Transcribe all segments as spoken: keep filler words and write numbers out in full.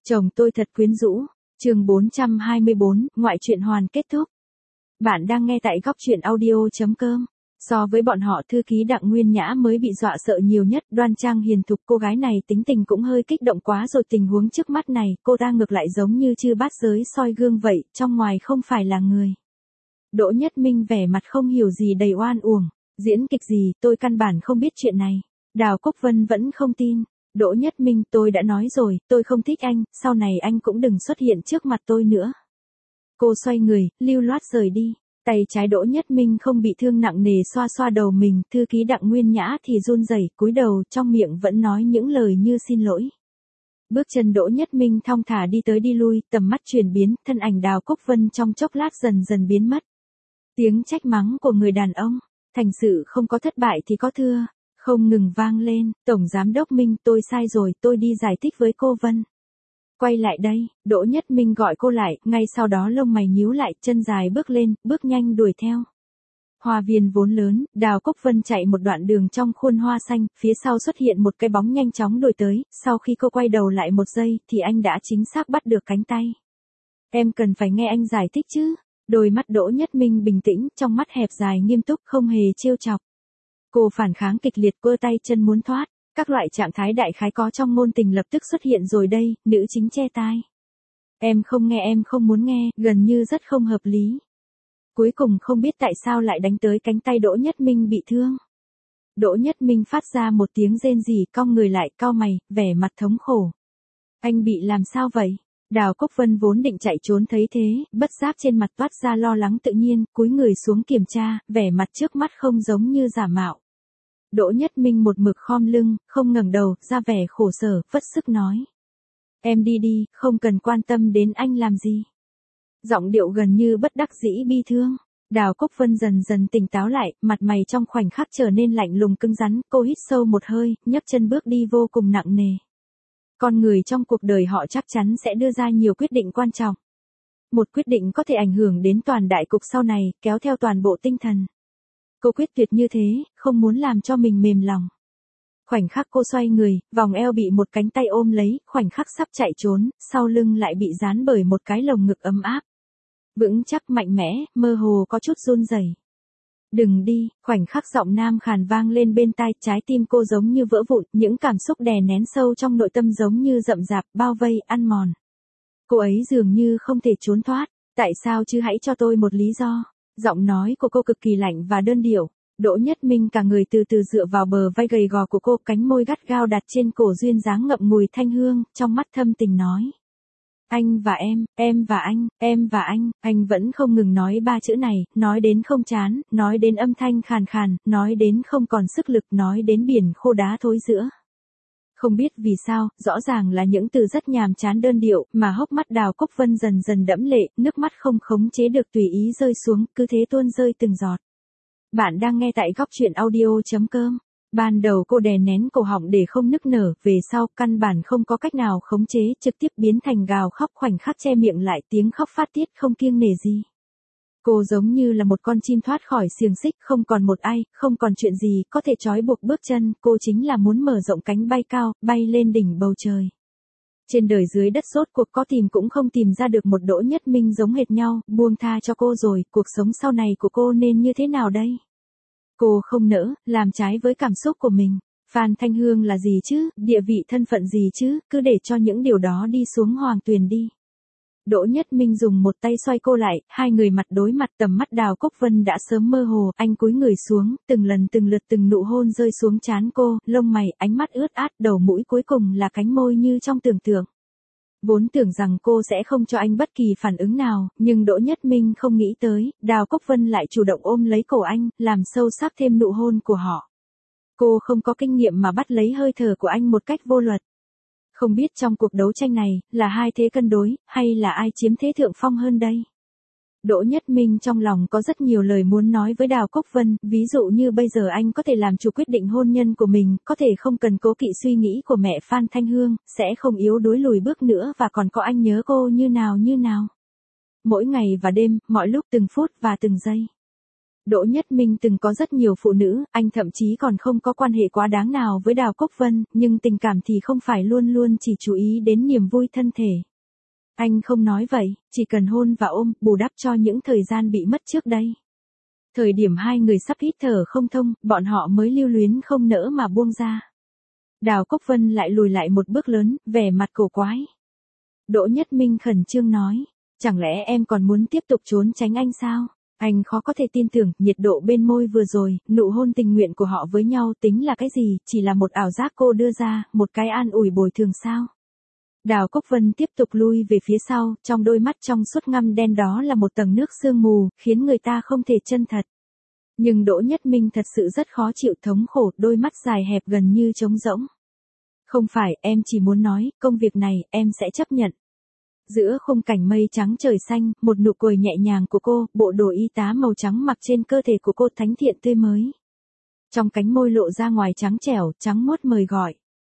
Chồng tôi thật quyến rũ. Chương bốn trăm hai mươi bốn, ngoại truyện hoàn kết thúc. Bạn đang nghe tại góc truyện audio.com. So với bọn họ, thư ký Đặng Nguyên Nhã mới bị dọa sợ nhiều nhất, đoan trang hiền thục cô gái này tính tình cũng hơi kích động quá rồi. Tình huống trước mắt này, cô ta ngược lại giống như chư bát giới soi gương vậy, trong ngoài không phải là người. Đỗ Nhất Minh vẻ mặt không hiểu gì đầy oan uổng. Diễn kịch gì, tôi căn bản không biết chuyện này. Đào Cốc Vân vẫn không tin. Đỗ Nhất Minh, tôi đã nói rồi, tôi không thích anh, sau này anh cũng đừng xuất hiện trước mặt tôi nữa. Cô xoay người, lưu loát rời đi. Tay trái Đỗ Nhất Minh không bị thương nặng nề xoa xoa đầu mình, thư ký Đặng Nguyên Nhã thì run rẩy, cúi đầu, trong miệng vẫn nói những lời như xin lỗi. Bước chân Đỗ Nhất Minh thong thả đi tới đi lui, tầm mắt chuyển biến, thân ảnh Đào Cốc Vân trong chốc lát dần dần biến mất. Tiếng trách mắng của người đàn ông, thành sự không có thất bại thì có thưa, không ngừng vang lên. Tổng giám đốc Minh, tôi sai rồi, tôi đi giải thích với cô Vân. Quay lại đây, Đỗ Nhất Minh gọi cô lại, ngay sau đó lông mày nhíu lại, chân dài bước lên, bước nhanh đuổi theo. Hoa viên vốn lớn, Đào Cốc Vân chạy một đoạn đường trong khuôn hoa xanh, phía sau xuất hiện một cái bóng nhanh chóng đuổi tới, sau khi cô quay đầu lại một giây thì anh đã chính xác bắt được cánh tay. Em cần phải nghe anh giải thích chứ. Đôi mắt Đỗ Nhất Minh bình tĩnh, trong mắt hẹp dài nghiêm túc, không hề trêu chọc. Cô phản kháng kịch liệt, quơ tay chân muốn thoát. Các loại trạng thái đại khái có trong ngôn tình lập tức xuất hiện rồi đây, nữ chính che tai. Em không nghe, em không muốn nghe, gần như rất không hợp lý. Cuối cùng không biết tại sao lại đánh tới cánh tay Đỗ Nhất Minh bị thương. Đỗ Nhất Minh phát ra một tiếng rên rỉ, cong người lại, cau mày, vẻ mặt thống khổ. Anh bị làm sao vậy? Đào Cốc Vân vốn định chạy trốn thấy thế, bất giác trên mặt toát ra lo lắng tự nhiên, cúi người xuống kiểm tra, vẻ mặt trước mắt không giống như giả mạo. Đỗ Nhất Minh một mực khom lưng, không ngẩng đầu, ra vẻ khổ sở, vất sức nói. Em đi đi, không cần quan tâm đến anh làm gì. Giọng điệu gần như bất đắc dĩ bi thương. Đào Cốc Vân dần dần tỉnh táo lại, mặt mày trong khoảnh khắc trở nên lạnh lùng cứng rắn, cô hít sâu một hơi, nhấc chân bước đi vô cùng nặng nề. Con người trong cuộc đời họ chắc chắn sẽ đưa ra nhiều quyết định quan trọng. Một quyết định có thể ảnh hưởng đến toàn đại cục sau này, kéo theo toàn bộ tinh thần. Cô quyết tuyệt như thế, không muốn làm cho mình mềm lòng. Khoảnh khắc cô xoay người, vòng eo bị một cánh tay ôm lấy, khoảnh khắc sắp chạy trốn, sau lưng lại bị dán bởi một cái lồng ngực ấm áp. Vững chắc mạnh mẽ, mơ hồ có chút run rẩy. Đừng đi, khoảnh khắc giọng nam khàn vang lên bên tai, trái tim cô giống như vỡ vụn, những cảm xúc đè nén sâu trong nội tâm giống như rậm rạp, bao vây, ăn mòn. Cô ấy dường như không thể trốn thoát, tại sao chứ, hãy cho tôi một lý do. Giọng nói của cô cực kỳ lạnh và đơn điệu. Đỗ Nhất Minh cả người từ từ dựa vào bờ vai gầy gò của cô, cánh môi gắt gao đặt trên cổ duyên dáng ngậm ngùi thanh hương, trong mắt thâm tình nói. Anh và em, em và anh, em và anh, anh vẫn không ngừng nói ba chữ này, nói đến không chán, nói đến âm thanh khàn khàn, nói đến không còn sức lực, nói đến biển khô đá thối giữa. Không biết vì sao, rõ ràng là những từ rất nhàm chán đơn điệu, mà hốc mắt Đào Cốc Vân dần dần đẫm lệ, nước mắt không khống chế được tùy ý rơi xuống, cứ thế tuôn rơi từng giọt. Bạn đang nghe tại góc truyện audio.com. Ban đầu cô đè nén cổ họng để không nức nở, về sau căn bản không có cách nào khống chế, trực tiếp biến thành gào khóc, khoảnh khắc che miệng lại, tiếng khóc phát tiết không kiêng nể gì. Cô giống như là một con chim thoát khỏi xiềng xích, không còn một ai, không còn chuyện gì có thể trói buộc bước chân, cô chính là muốn mở rộng cánh bay cao, bay lên đỉnh bầu trời. Trên đời dưới đất rốt cuộc có tìm cũng không tìm ra được một Đỗ Nhất Minh giống hệt nhau, buông tha cho cô rồi, cuộc sống sau này của cô nên như thế nào đây? Cô không nỡ, làm trái với cảm xúc của mình. Phan Thanh Hương là gì chứ, địa vị thân phận gì chứ, cứ để cho những điều đó đi xuống hoàng tuyền đi. Đỗ Nhất Minh dùng một tay xoay cô lại, hai người mặt đối mặt, tầm mắt Đào Cốc Vân đã sớm mơ hồ, anh cúi người xuống, từng lần từng lượt từng nụ hôn rơi xuống trán cô, lông mày, ánh mắt ướt át, đầu mũi, cuối cùng là cánh môi như trong tưởng tượng. Vốn tưởng rằng cô sẽ không cho anh bất kỳ phản ứng nào, nhưng Đỗ Nhất Minh không nghĩ tới, Đào Cốc Vân lại chủ động ôm lấy cổ anh, làm sâu sắc thêm nụ hôn của họ. Cô không có kinh nghiệm mà bắt lấy hơi thở của anh một cách vô luật. Không biết trong cuộc đấu tranh này, là hai thế cân đối, hay là ai chiếm thế thượng phong hơn đây? Đỗ Nhất Minh trong lòng có rất nhiều lời muốn nói với Đào Cốc Vân, ví dụ như bây giờ anh có thể làm chủ quyết định hôn nhân của mình, có thể không cần cố kỵ suy nghĩ của mẹ Phan Thanh Hương, sẽ không yếu đuối lùi bước nữa và còn có anh nhớ cô như nào như nào. Mỗi ngày và đêm, mọi lúc từng phút và từng giây. Đỗ Nhất Minh từng có rất nhiều phụ nữ, anh thậm chí còn không có quan hệ quá đáng nào với Đào Cốc Vân, nhưng tình cảm thì không phải luôn luôn chỉ chú ý đến niềm vui thân thể. Anh không nói vậy, chỉ cần hôn và ôm, bù đắp cho những thời gian bị mất trước đây. Thời điểm hai người sắp hít thở không thông, bọn họ mới lưu luyến không nỡ mà buông ra. Đào Cốc Vân lại lùi lại một bước lớn, vẻ mặt cổ quái. Đỗ Nhất Minh khẩn trương nói, chẳng lẽ em còn muốn tiếp tục trốn tránh anh sao? Anh khó có thể tin tưởng, nhiệt độ bên môi vừa rồi, nụ hôn tình nguyện của họ với nhau tính là cái gì, chỉ là một ảo giác cô đưa ra, một cái an ủi bồi thường sao? Đào Cốc Vân tiếp tục lui về phía sau, trong đôi mắt trong suốt ngăm đen đó là một tầng nước sương mù, khiến người ta không thể chân thật. Nhưng Đỗ Nhất Minh thật sự rất khó chịu, thống khổ, đôi mắt dài hẹp gần như trống rỗng. Không phải, em chỉ muốn nói, công việc này, em sẽ chấp nhận. Giữa khung cảnh mây trắng trời xanh, một nụ cười nhẹ nhàng của cô, bộ đồ y tá màu trắng mặc trên cơ thể của cô thánh thiện tươi mới. Trong cánh môi lộ ra ngoài trắng trẻo, trắng muốt mời gọi.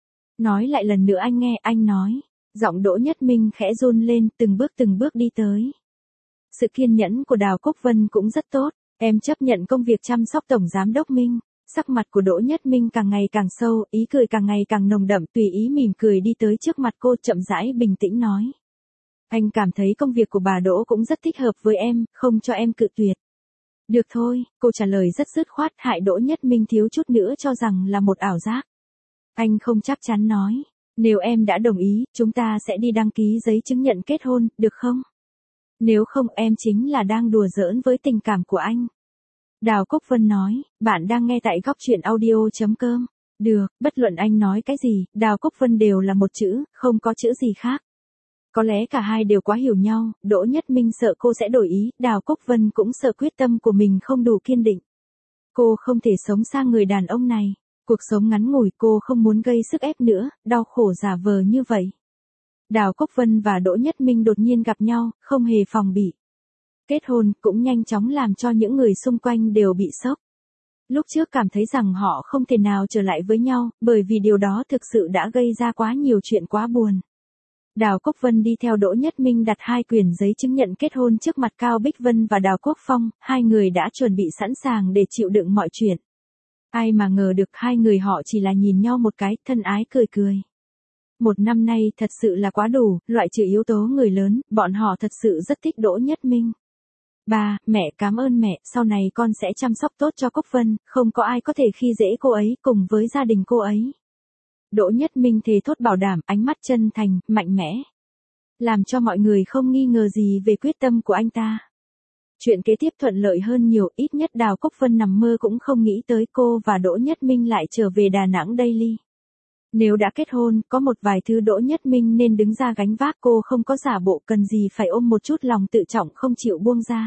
Nói lại lần nữa anh nghe, anh nói. Giọng Đỗ Nhất Minh khẽ run lên, từng bước từng bước đi tới. Sự kiên nhẫn của Đào Cốc Vân cũng rất tốt, em chấp nhận công việc chăm sóc Tổng Giám Đốc Minh. Sắc mặt của Đỗ Nhất Minh càng ngày càng sâu, ý cười càng ngày càng nồng đậm, tùy ý mỉm cười đi tới trước mặt cô, chậm rãi bình tĩnh nói. Anh cảm thấy công việc của bà Đỗ cũng rất thích hợp với em, không cho em cự tuyệt. Được thôi, cô trả lời rất dứt khoát, hại Đỗ Nhất Minh thiếu chút nữa cho rằng là một ảo giác. Anh không chắc chắn nói, nếu em đã đồng ý, chúng ta sẽ đi đăng ký giấy chứng nhận kết hôn, được không? Nếu không, em chính là đang đùa giỡn với tình cảm của anh. Đào Cốc Vân nói, bạn đang nghe tại góc truyện audio chấm com. Được, bất luận anh nói cái gì, Đào Cốc Vân đều là một chữ, không có chữ gì khác. Có lẽ cả hai đều quá hiểu nhau, Đỗ Nhất Minh sợ cô sẽ đổi ý, Đào Cốc Vân cũng sợ quyết tâm của mình không đủ kiên định. Cô không thể sống sang người đàn ông này. Cuộc sống ngắn ngủi, cô không muốn gây sức ép nữa, đau khổ giả vờ như vậy. Đào Cốc Vân và Đỗ Nhất Minh đột nhiên gặp nhau, không hề phòng bị. Kết hôn cũng nhanh chóng làm cho những người xung quanh đều bị sốc. Lúc trước cảm thấy rằng họ không thể nào trở lại với nhau, bởi vì điều đó thực sự đã gây ra quá nhiều chuyện quá buồn. Đào Cốc Vân đi theo Đỗ Nhất Minh đặt hai quyển giấy chứng nhận kết hôn trước mặt Cao Bích Vân và Đào Quốc Phong, hai người đã chuẩn bị sẵn sàng để chịu đựng mọi chuyện. Ai mà ngờ được hai người họ chỉ là nhìn nhau một cái, thân ái cười cười. Một năm nay thật sự là quá đủ, loại trừ yếu tố người lớn, bọn họ thật sự rất thích Đỗ Nhất Minh. Ba, mẹ cảm ơn mẹ, sau này con sẽ chăm sóc tốt cho Cốc Vân, không có ai có thể khi dễ cô ấy, cùng với gia đình cô ấy. Đỗ Nhất Minh thề thốt bảo đảm, ánh mắt chân thành, mạnh mẽ. Làm cho mọi người không nghi ngờ gì về quyết tâm của anh ta. Chuyện kế tiếp thuận lợi hơn nhiều, ít nhất Đào Cốc Vân nằm mơ cũng không nghĩ tới cô và Đỗ Nhất Minh lại trở về Đà Nẵng Daily. Nếu đã kết hôn, có một vài thứ Đỗ Nhất Minh nên đứng ra gánh vác, cô không có giả bộ, cần gì phải ôm một chút lòng tự trọng không chịu buông ra.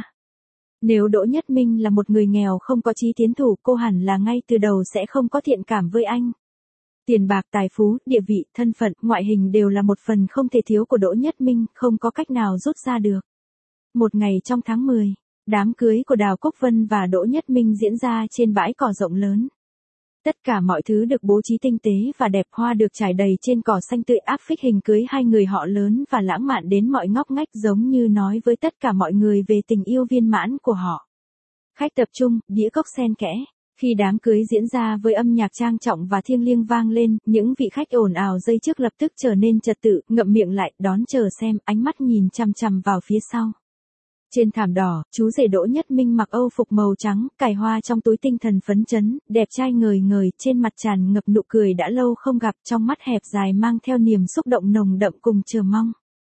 Nếu Đỗ Nhất Minh là một người nghèo không có chí tiến thủ, cô hẳn là ngay từ đầu sẽ không có thiện cảm với anh. Tiền bạc, tài phú, địa vị, thân phận, ngoại hình đều là một phần không thể thiếu của Đỗ Nhất Minh, không có cách nào rút ra được. Một ngày trong tháng mười, đám cưới của Đào Cốc Vân và Đỗ Nhất Minh diễn ra trên bãi cỏ rộng lớn. Tất cả mọi thứ được bố trí tinh tế và đẹp, hoa được trải đầy trên cỏ xanh tươi, áp phích hình cưới hai người họ lớn và lãng mạn đến mọi ngóc ngách, giống như nói với tất cả mọi người về tình yêu viên mãn của họ. Khách tập trung, đĩa cốc xen kẽ. Khi đám cưới diễn ra với âm nhạc trang trọng và thiêng liêng vang lên, những vị khách ồn ào dây trước lập tức trở nên trật tự, ngậm miệng lại, đón chờ xem, ánh mắt nhìn chằm chằm vào phía sau. Trên thảm đỏ, chú rể Đỗ Nhất Minh mặc âu phục màu trắng, cài hoa trong túi, tinh thần phấn chấn, đẹp trai ngời ngời, trên mặt tràn ngập nụ cười đã lâu không gặp, trong mắt hẹp dài mang theo niềm xúc động nồng đậm cùng chờ mong.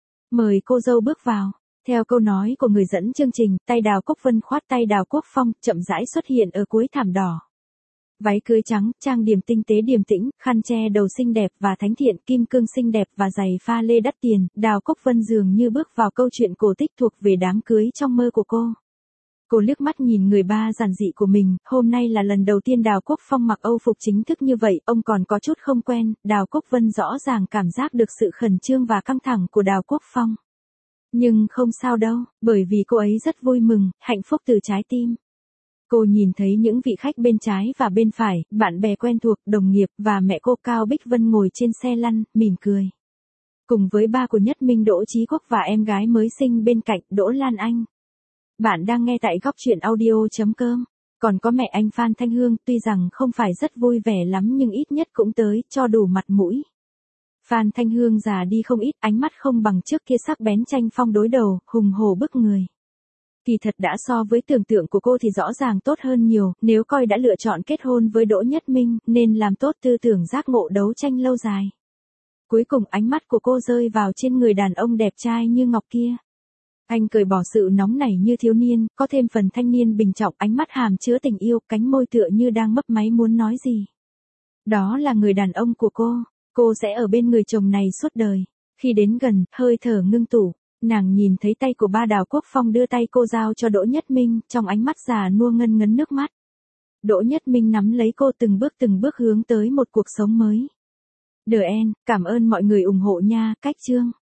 Mời cô dâu bước vào. Theo câu nói của người dẫn chương trình, tay Đào Cốc Vân khoát tay Đào Quốc Phong, chậm rãi xuất hiện ở cuối thảm đỏ. Váy cưới trắng, trang điểm tinh tế điềm tĩnh, khăn che đầu xinh đẹp và thánh thiện, kim cương xinh đẹp và giày pha lê đắt tiền, Đào Cốc Vân dường như bước vào câu chuyện cổ tích thuộc về đám cưới trong mơ của cô. Cô liếc mắt nhìn người ba giản dị của mình, hôm nay là lần đầu tiên Đào Quốc Phong mặc âu phục chính thức như vậy, ông còn có chút không quen, Đào Cốc Vân rõ ràng cảm giác được sự khẩn trương và căng thẳng của Đào Quốc Phong. Nhưng không sao đâu, bởi vì cô ấy rất vui mừng, hạnh phúc từ trái tim. Cô nhìn thấy những vị khách bên trái và bên phải, bạn bè quen thuộc, đồng nghiệp và mẹ cô Cao Bích Vân ngồi trên xe lăn, mỉm cười. Cùng với ba của Nhất Minh Đỗ Chí Quốc và em gái mới sinh bên cạnh, Đỗ Lan Anh. Bạn đang nghe tại góc truyện audio chấm com. Còn có mẹ anh Phan Thanh Hương, tuy rằng không phải rất vui vẻ lắm nhưng ít nhất cũng tới, cho đủ mặt mũi. Phan Thanh Hương già đi không ít, ánh mắt không bằng trước kia sắc bén tranh phong đối đầu, hùng hổ bức người. Kỳ thật đã so với tưởng tượng của cô thì rõ ràng tốt hơn nhiều, nếu coi đã lựa chọn kết hôn với Đỗ Nhất Minh, nên làm tốt tư tưởng giác ngộ đấu tranh lâu dài. Cuối cùng ánh mắt của cô rơi vào trên người đàn ông đẹp trai như ngọc kia. Anh cởi bỏ sự nóng nảy như thiếu niên, có thêm phần thanh niên bình trọng, ánh mắt hàm chứa tình yêu, cánh môi tựa như đang mấp máy muốn nói gì. Đó là người đàn ông của cô, cô sẽ ở bên người chồng này suốt đời. Khi đến gần, hơi thở ngưng tụ, nàng nhìn thấy tay của ba Đào Quốc Phong đưa tay cô giao cho Đỗ Nhất Minh, trong ánh mắt già nua ngân ngấn nước mắt. Đỗ Nhất Minh nắm lấy cô từng bước từng bước hướng tới một cuộc sống mới. The End, cảm ơn mọi người ủng hộ nha, cách chương.